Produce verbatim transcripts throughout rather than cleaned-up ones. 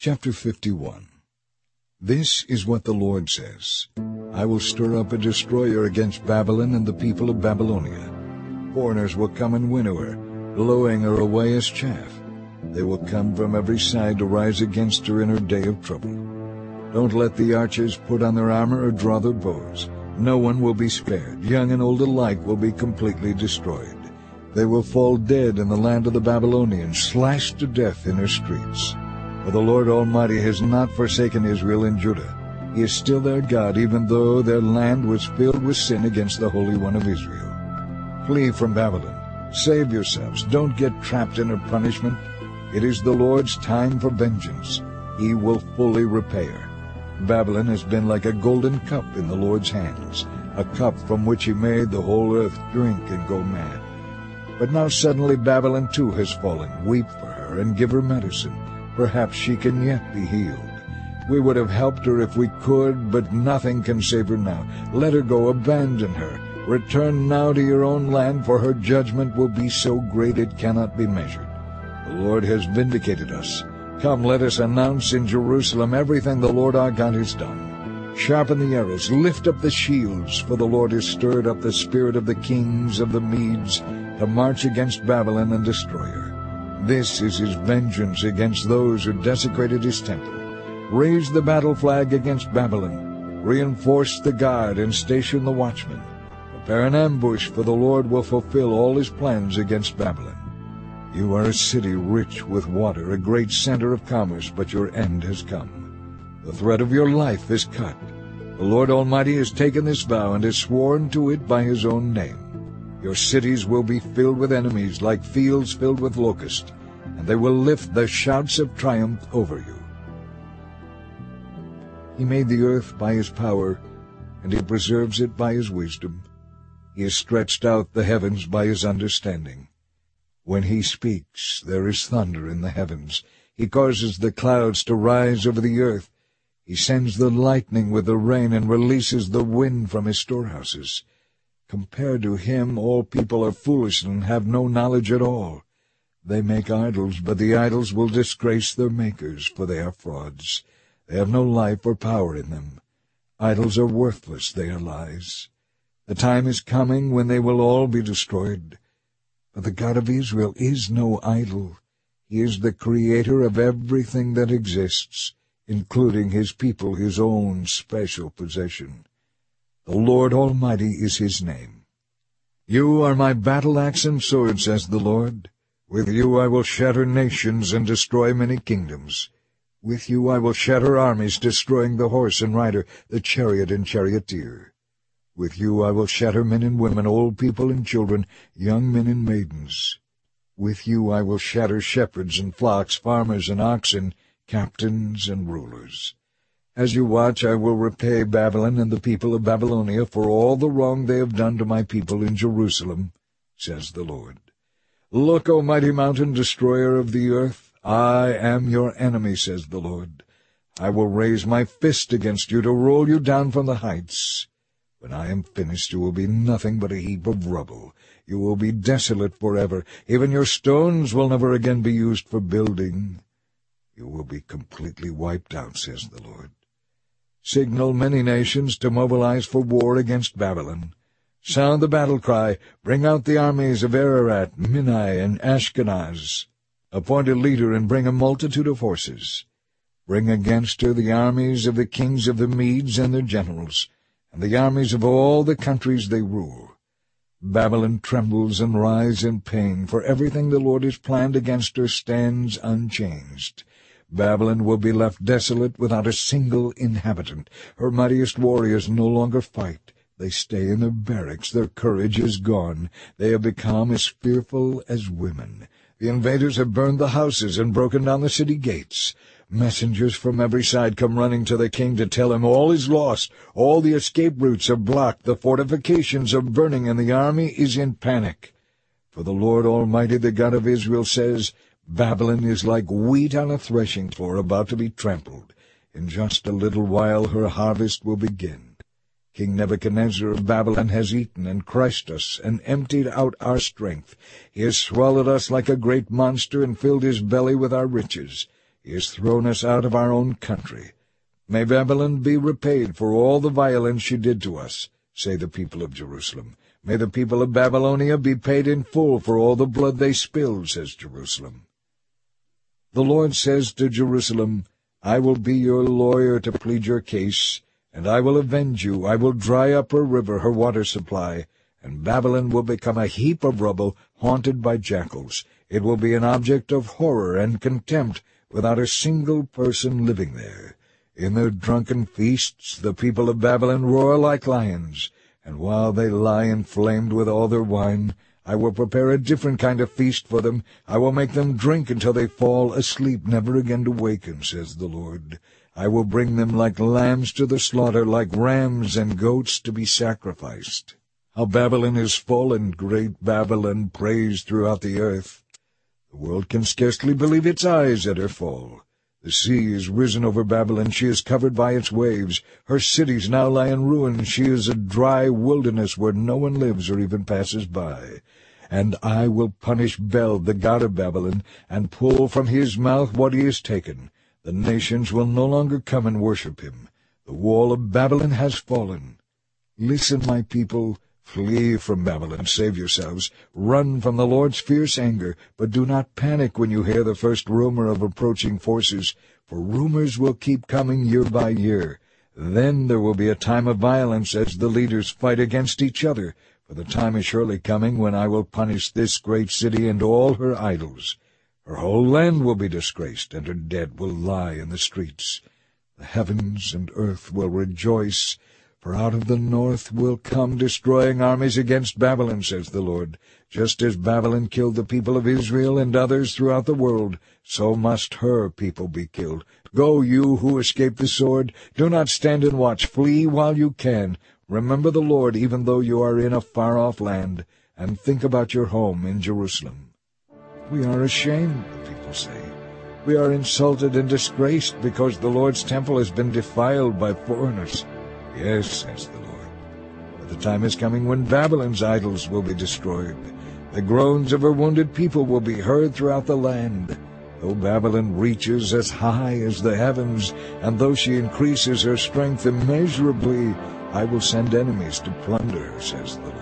Chapter fifty-one. This is what the Lord says. I will stir up a destroyer against Babylon and the people of Babylonia. Foreigners will come and winnow her, blowing her away as chaff. They will come from every side to rise against her in her day of trouble. Don't let the archers put on their armor or draw their bows. No one will be spared. Young and old alike will be completely destroyed. They will fall dead in the land of the Babylonians, slashed to death in her streets. For the Lord Almighty has not forsaken Israel and Judah. He is still their God, even though their land was filled with sin against the Holy One of Israel. Flee from Babylon. Save yourselves. Don't get trapped in her punishment. It is the Lord's time for vengeance. He will fully repay her. Babylon has been like a golden cup in the Lord's hands, a cup from which he made the whole earth drink and go mad. But now suddenly Babylon too has fallen. Weep for her and give her medicine. Perhaps she can yet be healed. We would have helped her if we could, but nothing can save her now. Let her go, abandon her. Return now to your own land, for her judgment will be so great it cannot be measured. The Lord has vindicated us. Come, let us announce in Jerusalem everything the Lord our God has done. Sharpen the arrows, lift up the shields, for the Lord has stirred up the spirit of the kings of the Medes to march against Babylon and destroy her. This is his vengeance against those who desecrated his temple. Raise the battle flag against Babylon. Reinforce the guard and station the watchmen. Prepare an ambush, for the Lord will fulfill all his plans against Babylon. You are a city rich with water, a great center of commerce, but your end has come. The thread of your life is cut. The Lord Almighty has taken this vow and has sworn to it by his own name. Your cities will be filled with enemies, like fields filled with locusts, and they will lift their shouts of triumph over you. He made the earth by his power, and he preserves it by his wisdom. He has stretched out the heavens by his understanding. When he speaks, there is thunder in the heavens. He causes the clouds to rise over the earth. He sends the lightning with the rain and releases the wind from his storehouses. Compared to him, all people are foolish and have no knowledge at all. They make idols, but the idols will disgrace their makers, for they are frauds. They have no life or power in them. Idols are worthless, they are lies. The time is coming when they will all be destroyed. But the God of Israel is no idol. He is the creator of everything that exists, including his people, his own special possession. The Lord Almighty is his name. You are my battle-axe and sword, says the Lord. With you I will shatter nations and destroy many kingdoms. With you I will shatter armies, destroying the horse and rider, the chariot and charioteer. With you I will shatter men and women, old people and children, young men and maidens. With you I will shatter shepherds and flocks, farmers and oxen, captains and rulers. As you watch, I will repay Babylon and the people of Babylonia for all the wrong they have done to my people in Jerusalem, says the Lord. Look, O mighty mountain, destroyer of the earth, I am your enemy, says the Lord. I will raise my fist against you to roll you down from the heights. When I am finished, you will be nothing but a heap of rubble. You will be desolate forever. Even your stones will never again be used for building. You will be completely wiped out, says the Lord. Signal many nations to mobilize for war against Babylon. Sound the battle cry. Bring out the armies of Ararat, Minai, and Ashkenaz. Appoint a leader and bring a multitude of horses. Bring against her the armies of the kings of the Medes and their generals, and the armies of all the countries they rule. Babylon trembles and writhes in pain, for everything the Lord has planned against her stands unchanged. Babylon will be left desolate without a single inhabitant. Her mightiest warriors no longer fight. They stay in their barracks. Their courage is gone. They have become as fearful as women. The invaders have burned the houses and broken down the city gates. Messengers from every side come running to the king to tell him all is lost. All the escape routes are blocked. The fortifications are burning, and the army is in panic. For the Lord Almighty, the God of Israel, says, Babylon is like wheat on a threshing floor about to be trampled. In just a little while her harvest will begin. King Nebuchadnezzar of Babylon has eaten and crushed us and emptied out our strength. He has swallowed us like a great monster and filled his belly with our riches. He has thrown us out of our own country. May Babylon be repaid for all the violence she did to us, say the people of Jerusalem. May the people of Babylonia be paid in full for all the blood they spilled, says Jerusalem. The Lord says to Jerusalem, I will be your lawyer to plead your case, and I will avenge you. I will dry up her river, her water supply, and Babylon will become a heap of rubble, haunted by jackals. It will be an object of horror and contempt, without a single person living there. In their drunken feasts the people of Babylon roar like lions, and while they lie inflamed with all their wine, I will prepare a different kind of feast for them. I will make them drink until they fall asleep, never again to waken, says the Lord. I will bring them like lambs to the slaughter, like rams and goats to be sacrificed. How Babylon is fallen, great Babylon, praised throughout the earth. The world can scarcely believe its eyes at her fall. The sea is risen over Babylon. She is covered by its waves. Her cities now lie in ruins. She is a dry wilderness where no one lives or even passes by. And I will punish Bel, the god of Babylon, and pull from his mouth what he has taken. The nations will no longer come and worship him. The wall of Babylon has fallen. Listen, my people. Flee from Babylon, save yourselves. Run from the Lord's fierce anger, but do not panic when you hear the first rumor of approaching forces, for rumors will keep coming year by year. Then there will be a time of violence as the leaders fight against each other, for the time is surely coming when I will punish this great city and all her idols. Her whole land will be disgraced, and her dead will lie in the streets. The heavens and earth will rejoice, for out of the north will come destroying armies against Babylon, says the Lord. Just as Babylon killed the people of Israel and others throughout the world, so must her people be killed. Go, you who escape the sword. Do not stand and watch. Flee while you can. Remember the Lord, even though you are in a far-off land, and think about your home in Jerusalem. We are ashamed, the people say. We are insulted and disgraced because the Lord's temple has been defiled by foreigners. Yes, says the Lord, but the time is coming when Babylon's idols will be destroyed. The groans of her wounded people will be heard throughout the land. Though Babylon reaches as high as the heavens, and though she increases her strength immeasurably, I will send enemies to plunder her, says the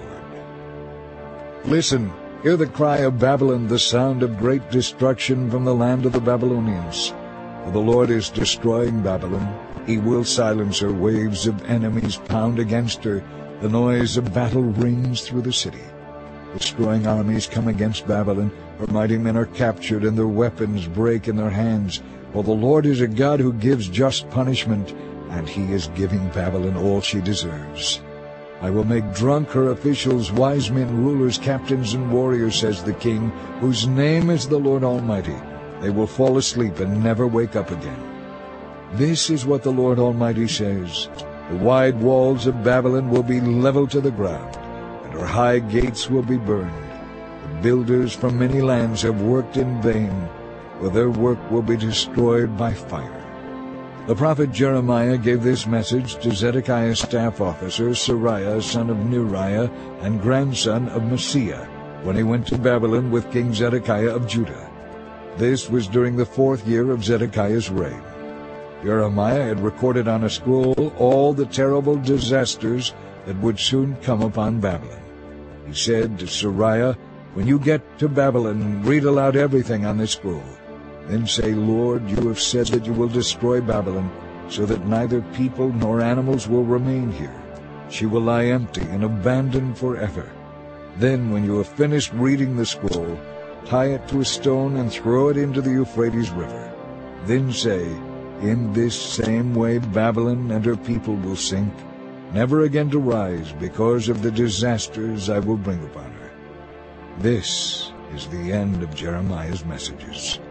Lord. Listen, hear the cry of Babylon, the sound of great destruction from the land of the Babylonians. For the Lord is destroying Babylon. He will silence her. Waves of enemies pound against her. The noise of battle rings through the city. Destroying armies come against Babylon. Her mighty men are captured, and their weapons break in their hands. For the Lord is a God who gives just punishment, and he is giving Babylon all she deserves. I will make drunk her officials, wise men, rulers, captains, and warriors, says the King, whose name is the Lord Almighty. They will fall asleep and never wake up again. This is what the Lord Almighty says. The wide walls of Babylon will be leveled to the ground, and her high gates will be burned. The builders from many lands have worked in vain, for their work will be destroyed by fire. The prophet Jeremiah gave this message to Zedekiah's staff officer, Seraiah, son of Neriah, and grandson of Messiah, when he went to Babylon with King Zedekiah of Judah. This was during the fourth year of Zedekiah's reign. Jeremiah had recorded on a scroll all the terrible disasters that would soon come upon Babylon. He said to Seraiah, when you get to Babylon, read aloud everything on this scroll. Then say, Lord, you have said that you will destroy Babylon, so that neither people nor animals will remain here. She will lie empty and abandoned forever. Then, when you have finished reading the scroll, tie it to a stone and throw it into the Euphrates River. Then say, in this same way Babylon and her people will sink, never again to rise because of the disasters I will bring upon her. This is the end of Jeremiah's messages.